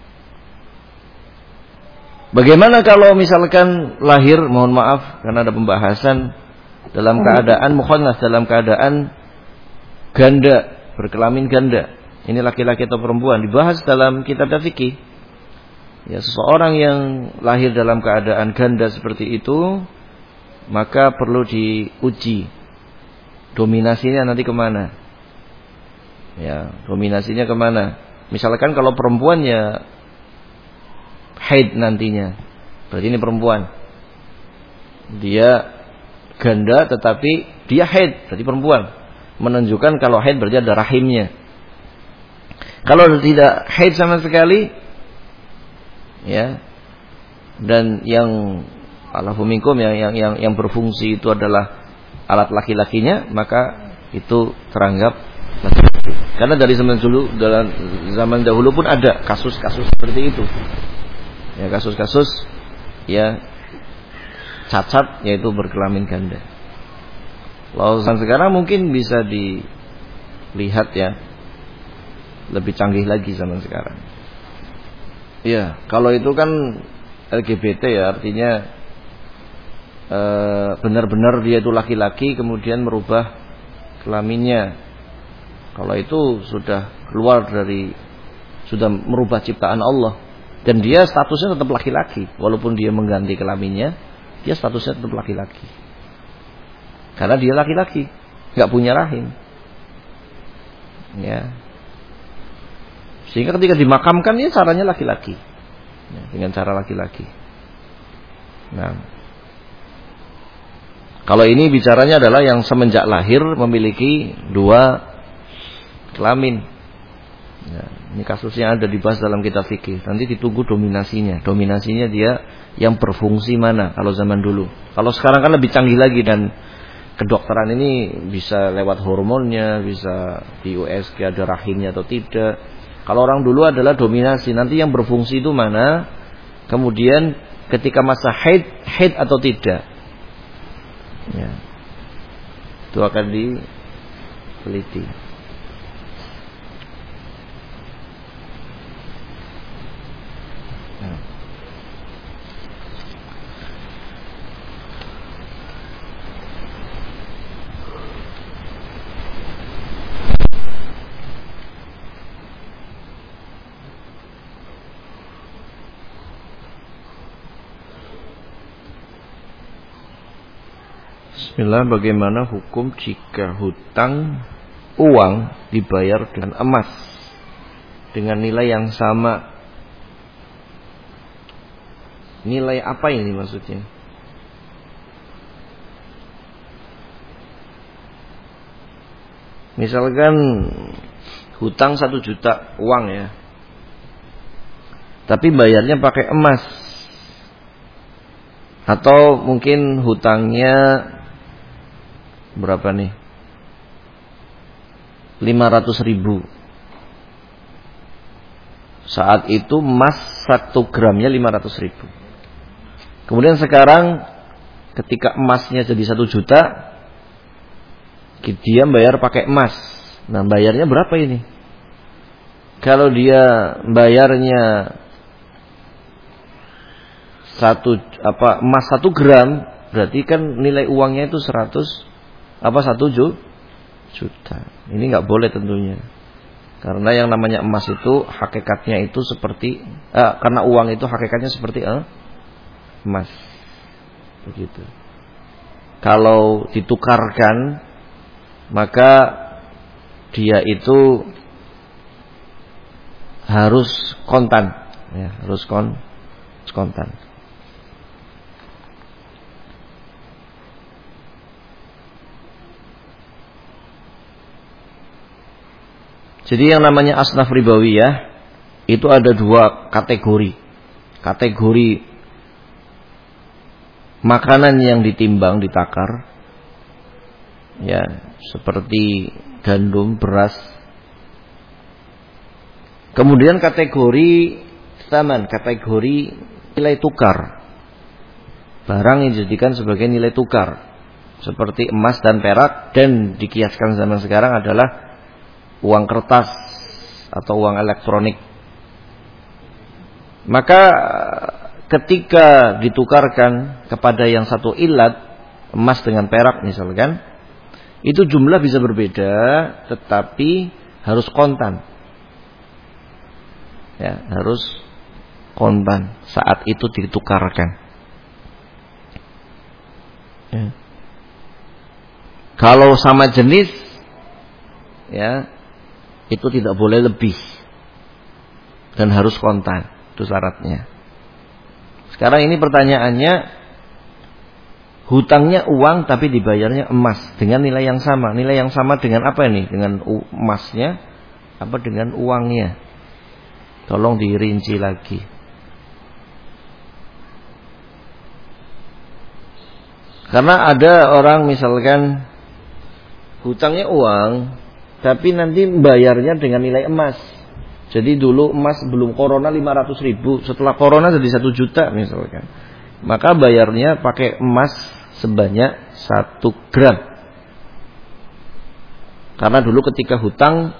Bagaimana kalau misalkan lahir, mohon maaf karena ada pembahasan dalam keadaan mukhannas, dalam keadaan ganda, berkelamin ganda. Ini laki-laki atau perempuan, dibahas dalam kitab fikih. Ya, seseorang yang lahir dalam keadaan ganda seperti itu, maka perlu diuji dominasinya nanti kemana. Ya, dominasinya kemana? Misalkan kalau perempuan ya haid nantinya, berarti ini perempuan. Dia ganda tetapi dia haid, berarti perempuan. Menunjukkan kalau haid berarti ada rahimnya. Kalau tidak haid sama sekali, ya, dan yang Allahu minkum yang berfungsi itu adalah alat laki-lakinya, maka itu teranggap laki-laki. Karena dari zaman dahulu pun ada kasus-kasus seperti itu. Ya, kasus-kasus ya cacat yaitu berkelamin ganda. Kalau sekarang mungkin bisa dilihat ya, lebih canggih lagi zaman sekarang. Ya, kalau itu kan LGBT ya, artinya benar-benar dia itu laki-laki kemudian merubah kelaminnya. Kalau itu sudah keluar dari, sudah merubah ciptaan Allah, dan dia statusnya tetap laki-laki walaupun dia mengganti kelaminnya, dia statusnya tetap laki-laki karena dia laki-laki, nggak punya rahim. Ya, sehingga ketika dimakamkan dia caranya laki-laki, ya, dengan cara laki-laki. Nah, kalau ini bicaranya adalah yang semenjak lahir memiliki dua kelamin. Ya, ini kasusnya ada dibahas dalam kitab fikih. Nanti ditunggu dominasinya. Dominasinya dia yang berfungsi mana kalau zaman dulu. Kalau sekarang kan lebih canggih lagi, dan kedokteran ini bisa lewat hormonnya, bisa di USG ada rahimnya atau tidak. Kalau orang dulu adalah dominasi, nanti yang berfungsi itu mana, kemudian ketika masa haid atau tidak, ya, itu akan diteliti. Bismillah, bagaimana hukum jika hutang uang dibayar dengan emas dengan nilai yang sama? Nilai apa ini maksudnya? Misalkan hutang 1 juta uang ya, tapi bayarnya pakai emas. Atau mungkin hutangnya berapa nih? 500.000. Saat itu emas 1 gramnya 500.000. Kemudian sekarang ketika emasnya jadi 1 juta, dia bayar pakai emas. Nah, bayarnya berapa ini? Kalau dia bayarnya emas 1 gram, berarti kan nilai uangnya itu 1 juta. Ini nggak boleh tentunya. Karena yang namanya emas itu hakikatnya itu seperti karena uang itu hakikatnya seperti emas. Begitu. Kalau ditukarkan, maka dia itu harus kontan, ya, harus kontan. Jadi yang namanya asnaf ribawiyah itu ada 2 kategori. Kategori makanan yang ditimbang, ditakar, ya, seperti gandum, beras. Kemudian kategori tsaman, kategori nilai tukar. Barang yang dijadikan sebagai nilai tukar, seperti emas dan perak, dan dikiaskan zaman sekarang adalah uang kertas atau uang elektronik. Maka ketika ditukarkan kepada yang satu ilat, emas dengan perak misalkan, itu jumlah bisa berbeda, tetapi harus kontan. Ya, harus kontan saat itu ditukarkan. Ya. Kalau sama jenis, ya, itu tidak boleh lebih dan harus kontan, itu syaratnya. Sekarang ini pertanyaannya, hutangnya uang tapi dibayarnya emas dengan nilai yang sama. Nilai yang sama dengan apa ini? Dengan emasnya apa dengan uangnya? Tolong dirinci lagi. Karena ada orang misalkan hutangnya uang tapi nanti bayarnya dengan nilai emas. Jadi dulu emas sebelum corona 500.000, setelah corona jadi 1 juta misalkan. Maka bayarnya pakai emas sebanyak 1 gram. Karena dulu ketika hutang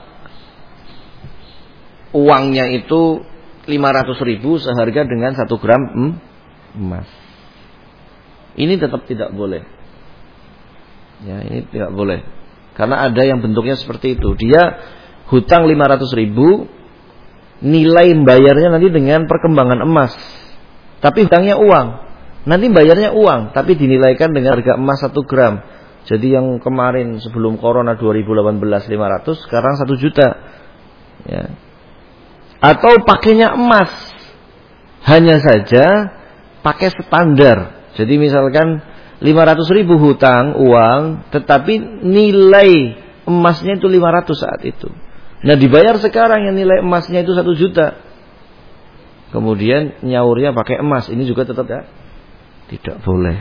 uangnya itu 500.000 seharga dengan 1 gram emas. Ini tetap tidak boleh. Ya, ini tidak boleh. Karena ada yang bentuknya seperti itu. Dia hutang 500.000, nilai bayarnya nanti dengan perkembangan emas. Tapi hutangnya uang. Nanti bayarnya uang, tapi dinilaikan dengan harga emas 1 gram. Jadi yang kemarin sebelum corona 2018 500, sekarang 1 juta. Ya. Atau pakainya emas. Hanya saja pakai standar. Jadi misalkan 500.000 hutang uang, tetapi nilai emasnya itu 500 saat itu. Nah dibayar sekarang yang nilai emasnya itu 1 juta. Kemudian nyaurnya pakai emas, ini juga tetap tidak boleh.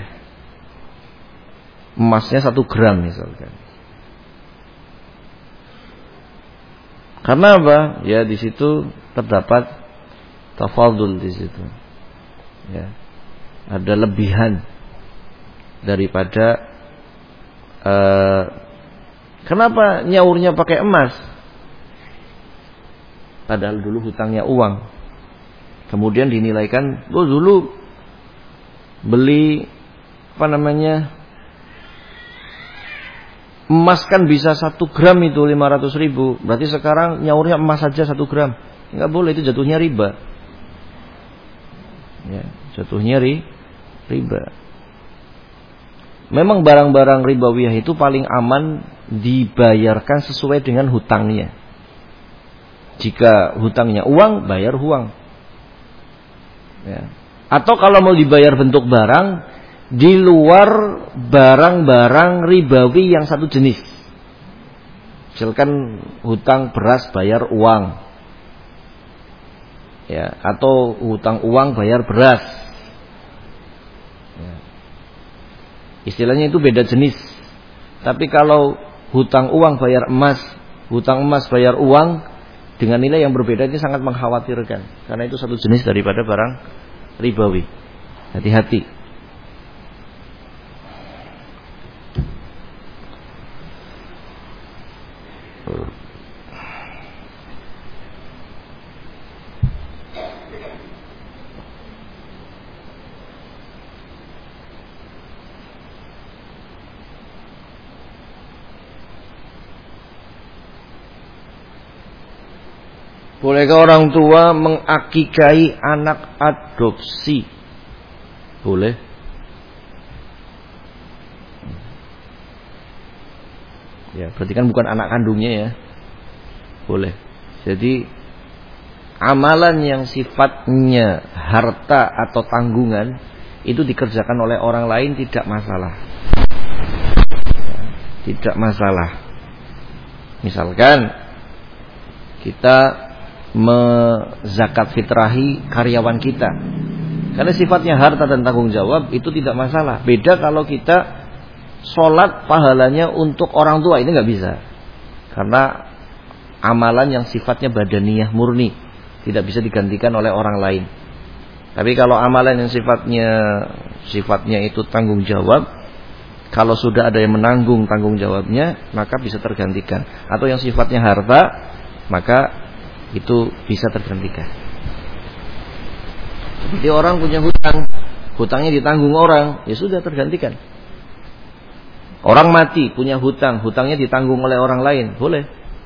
Emasnya 1 gram misalkan. Karena apa? Ya di situ terdapat tafadul di situ. Ya. Ada lebihan daripada kenapa nyaurnya pakai emas? Padahal dulu hutangnya uang. Kemudian dinilaikan, dulu beli emas kan bisa 1 gram itu 500.000. Berarti sekarang nyaurnya emas saja 1 gram. Enggak boleh, itu jatuhnya riba. Ya, jatuhnya riba. Memang barang-barang ribawiyah itu paling aman dibayarkan sesuai dengan hutangnya. Jika hutangnya uang, bayar uang. Ya. Atau kalau mau dibayar bentuk barang, di luar barang-barang ribawi yang satu jenis. Misalkan hutang beras bayar uang. Ya, atau hutang uang bayar beras. Ya. Istilahnya itu beda jenis. Tapi kalau hutang uang bayar emas, hutang emas bayar uang dengan nilai yang berbeda, ini sangat mengkhawatirkan. Karena itu satu jenis daripada barang ribawi. Hati-hati. Bolehkah orang tua mengakikai anak adopsi? Boleh. Ya, berarti kan bukan anak kandungnya ya. Boleh. Jadi amalan yang sifatnya harta atau tanggungan itu dikerjakan oleh orang lain tidak masalah. Ya, tidak masalah. Misalkan kita menzakat fitrahi karyawan kita. Karena sifatnya harta dan tanggung jawab itu tidak masalah. Beda kalau kita sholat pahalanya untuk orang tua, ini nggak bisa. Karena amalan yang sifatnya badaniyah murni, tidak bisa digantikan oleh orang lain. Tapi kalau amalan yang sifatnya itu tanggung jawab, kalau sudah ada yang menanggung tanggung jawabnya, maka bisa tergantikan. Atau yang sifatnya harta, maka itu bisa tergantikan. Seperti orang punya hutang, hutangnya ditanggung orang, ya sudah tergantikan. Orang mati punya hutang, hutangnya ditanggung oleh orang lain, boleh.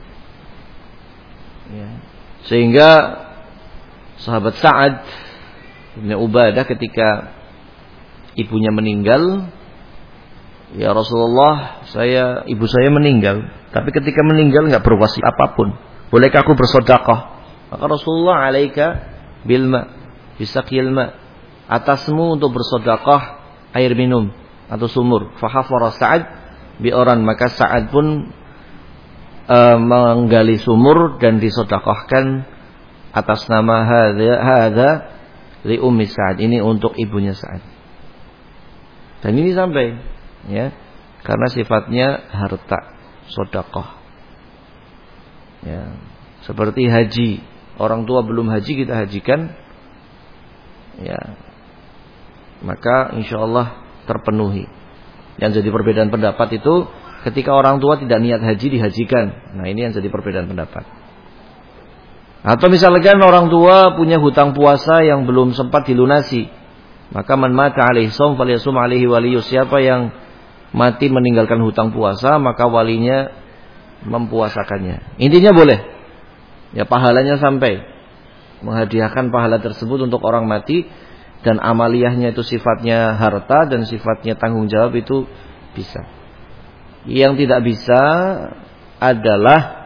Ya. Sehingga sahabat Sa'ad bin Ubadah ketika ibunya meninggal, ya Rasulullah, ibu saya meninggal, tapi ketika meninggal nggak berwasiat apapun. Bolehkah aku bersedekah? Maka Rasulullah, alaika bilma, bisaqil ma, atasmu untuk bersedekah air minum atau sumur. Fahafara Sa'ad bi'oran, maka Sa'ad pun menggali sumur dan disedekahkan atas nama hadza li ummi Sa'ad, ini untuk ibunya Sa'ad. Dan ini sampai, ya, karena sifatnya harta, sedekah. Ya, seperti haji, orang tua belum haji kita hajikan, ya, maka insyaallah terpenuhi. Yang jadi perbedaan pendapat itu ketika orang tua tidak niat haji dihajikan. Nah, ini yang jadi perbedaan pendapat. Atau misalkan orang tua punya hutang puasa yang belum sempat dilunasi, maka man mata alaihi shaum falyasum alaihi waliyyu, siapa yang mati meninggalkan hutang puasa, maka walinya mempuasakannya. Intinya boleh. Ya, pahalanya sampai. Menghadiahkan pahala tersebut untuk orang mati, dan amaliyahnya itu sifatnya harta dan sifatnya tanggung jawab, itu bisa. Yang tidak bisa adalah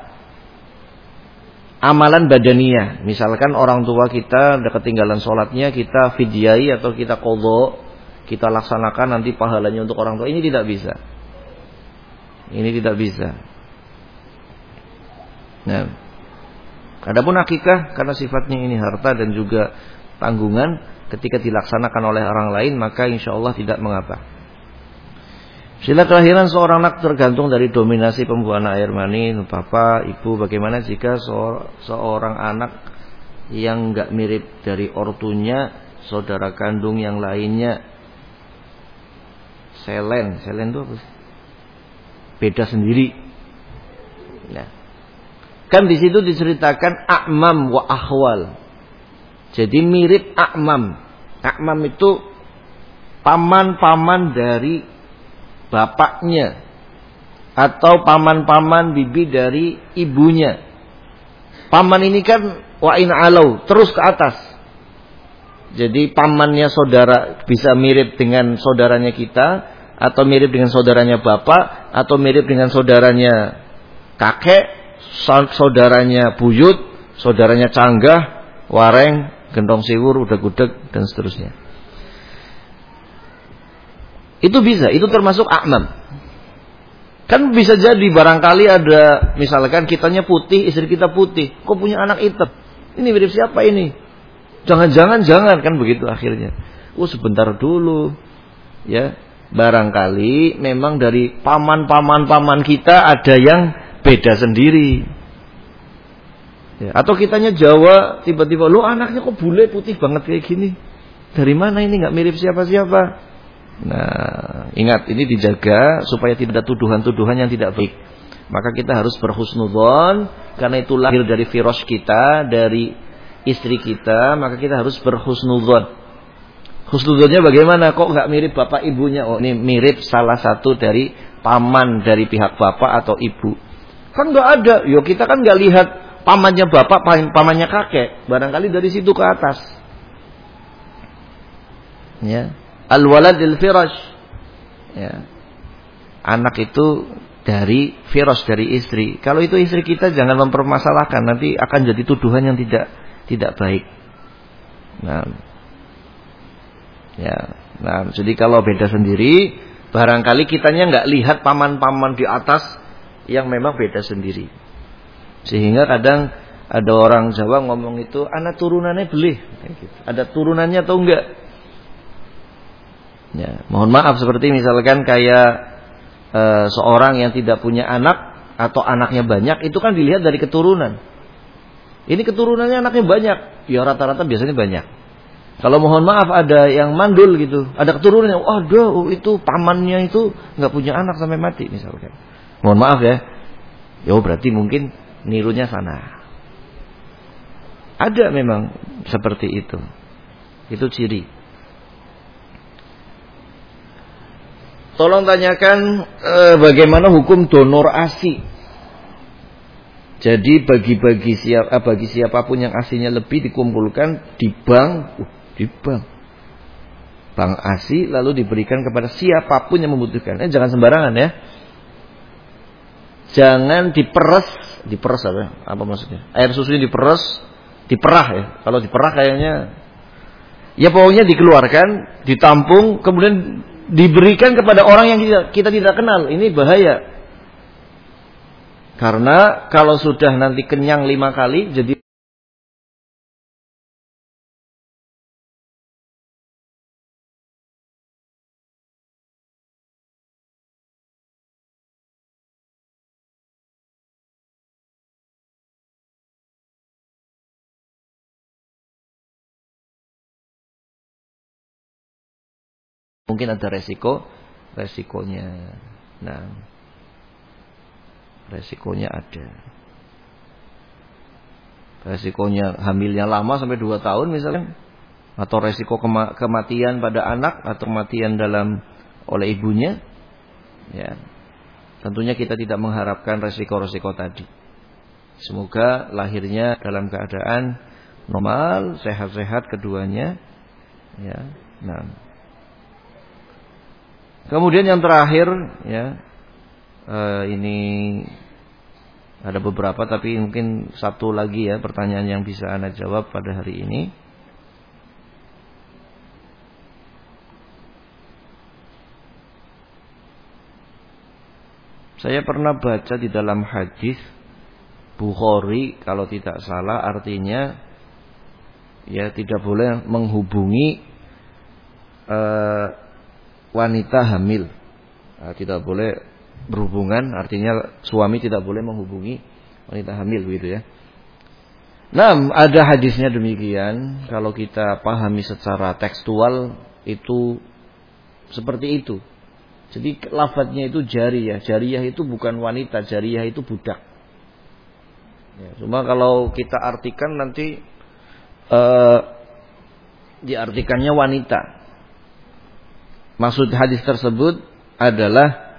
amalan badaniyah. Misalkan orang tua kita udah ketinggalan sholatnya, kita fidyai atau kita qadha, kita laksanakan nanti pahalanya untuk orang tua. Ini tidak bisa. Ini tidak bisa. Nah, adapun akikah, karena sifatnya ini harta dan juga tanggungan, ketika dilaksanakan oleh orang lain, maka insya Allah tidak mengapa. Sila kelahiran seorang anak tergantung dari dominasi pembuahan air mani bapak, ibu. Bagaimana jika seorang anak yang enggak mirip dari ortunya, saudara kandung yang lainnya? Selen itu apa sih? Beda sendiri. Nah, kan di situ diceritakan a'mam wa akhwal. Jadi mirip a'mam. A'mam itu paman-paman dari bapaknya, atau paman-paman bibi dari ibunya. Paman ini kan wa'in alau, terus ke atas. Jadi pamannya saudara bisa mirip dengan saudaranya kita, atau mirip dengan saudaranya bapak, atau mirip dengan saudaranya kakek, saudaranya buyut, saudaranya canggah, wareng, gentong siwur, udah gudeg, dan seterusnya. Itu bisa, itu termasuk a'mam. Kan bisa jadi barangkali ada, misalkan kitanya putih, istri kita putih, kok punya anak hitam? Ini mirip siapa ini? Jangan kan begitu akhirnya. Sebentar dulu, ya. Barangkali memang dari paman kita ada yang beda sendiri. Ya, atau kitanya Jawa, tiba-tiba anaknya kok bule putih banget kayak gini. Dari mana ini, nggak mirip siapa-siapa? Nah, ingat, ini dijaga supaya tidak ada tuduhan-tuduhan yang tidak baik. Maka kita harus berhusnudzon, karena itu lahir dari firas kita, dari istri kita, maka kita harus berhusnudzon. Husnudzonnya bagaimana? Kok nggak mirip bapak ibunya? Oh, ini mirip salah satu dari paman dari pihak bapak atau ibu. Kan nggak ada. Kita kan nggak lihat pamannya bapak, pamannya kakek. Barangkali dari situ ke atas. Ya. Al-waladil firash. Ya. Anak itu dari firas, dari istri. Kalau itu istri kita, jangan mempermasalahkan, nanti akan jadi tuduhan yang tidak baik. Nah, ya. Nah, jadi kalau beda sendiri, barangkali kitanya nggak lihat paman-paman di atas yang memang beda sendiri. Sehingga kadang ada orang Jawa ngomong itu, anak turunannya belih, gitu. Ada turunannya atau enggak? Ya, mohon maaf seperti misalkan kayak seorang yang tidak punya anak atau anaknya banyak, itu kan dilihat dari keturunan. Ini keturunannya anaknya banyak, ya rata-rata biasanya banyak. Kalau mohon maaf ada yang mandul gitu, ada keturunannya, waduh itu pamannya itu nggak punya anak sampai mati misalkan. Mohon maaf ya, berarti mungkin nirunya sana. Ada memang seperti itu ciri. Tolong tanyakan bagaimana hukum donor ASI. Jadi bagi siapapun yang ASI-nya lebih dikumpulkan di bank ASI lalu diberikan kepada siapapun yang membutuhkan. Jangan sembarangan ya. Jangan diperes apa maksudnya? Air susunya diperah ya. Kalau diperah kayaknya ya pokoknya dikeluarkan, ditampung, kemudian diberikan kepada orang yang kita tidak kenal. Ini bahaya. Karena kalau sudah nanti kenyang 5 kali jadi mungkin ada resikonya. Nah, resikonya ada. Resikonya hamilnya lama sampai 2 tahun misalnya, atau resiko kematian pada anak atau kematian oleh ibunya. Ya. Tentunya kita tidak mengharapkan resiko-resiko tadi. Semoga lahirnya dalam keadaan normal, sehat-sehat keduanya. Ya. Nah. Kemudian yang terakhir ya, ini ada beberapa tapi mungkin satu lagi ya pertanyaan yang bisa Anda jawab pada hari ini. Saya pernah baca di dalam hadis Bukhari kalau tidak salah artinya ya tidak boleh menghubungi wanita hamil. Tidak boleh berhubungan, artinya suami tidak boleh menghubungi wanita hamil begitu ya. Nah, ada hadisnya demikian. Kalau kita pahami secara tekstual itu seperti itu. Jadi lafadznya itu jariyah. Jariyah itu bukan wanita, jariyah itu budak. Ya, cuma kalau kita artikan nanti diartikannya wanita. Maksud hadis tersebut adalah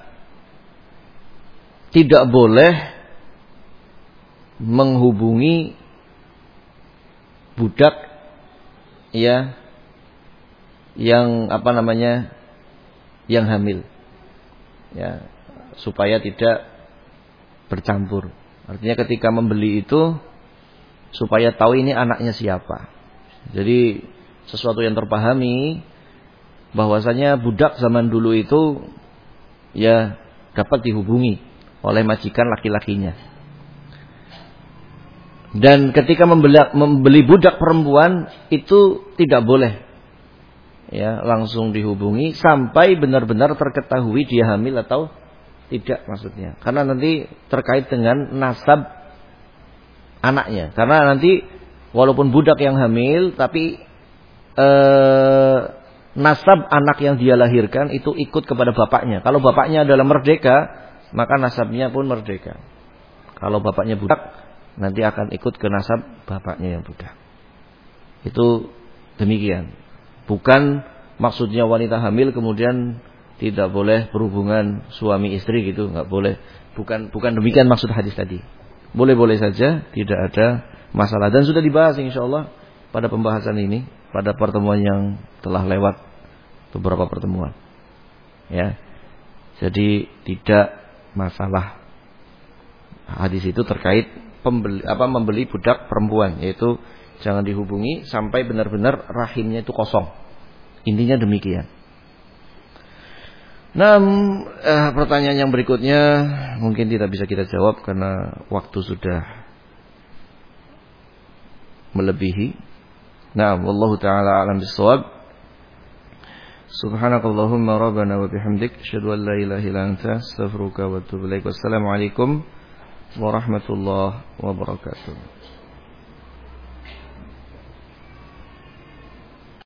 tidak boleh menghubungi budak ya yang yang hamil ya, supaya tidak bercampur. Artinya ketika membeli itu supaya tahu ini anaknya siapa. Jadi sesuatu yang terpahami bahwasanya budak zaman dulu itu ya dapat dihubungi oleh majikan laki-lakinya. Dan ketika membeli budak perempuan itu tidak boleh ya langsung dihubungi sampai benar-benar terketahui dia hamil atau tidak maksudnya. Karena nanti terkait dengan nasab anaknya. Karena nanti walaupun budak yang hamil tapi nasab anak yang dia lahirkan itu ikut kepada bapaknya. Kalau bapaknya adalah merdeka, maka nasabnya pun merdeka. Kalau bapaknya budak, nanti akan ikut ke nasab bapaknya yang budak. Itu demikian. Bukan maksudnya wanita hamil kemudian tidak boleh berhubungan suami istri gitu, nggak boleh. Bukan demikian maksud hadis tadi. Boleh-boleh saja, tidak ada masalah. Dan sudah dibahas insyaallah pada pembahasan ini, pada pertemuan yang telah lewat beberapa pertemuan. Ya. Jadi tidak masalah. Hadis itu terkait membeli budak perempuan, yaitu jangan dihubungi sampai benar-benar rahimnya itu kosong. Intinya demikian. Nah, pertanyaan yang berikutnya mungkin tidak bisa kita jawab karena waktu sudah melebihi. Nah, wallahu taala alam bisawab. Subhanakallahumma rabbana wa bihamdik asyhadu an la ilaha illa anta astaghfiruka wa atubu ilaik. Wassalamualaikum warahmatullahi wabarakatuh.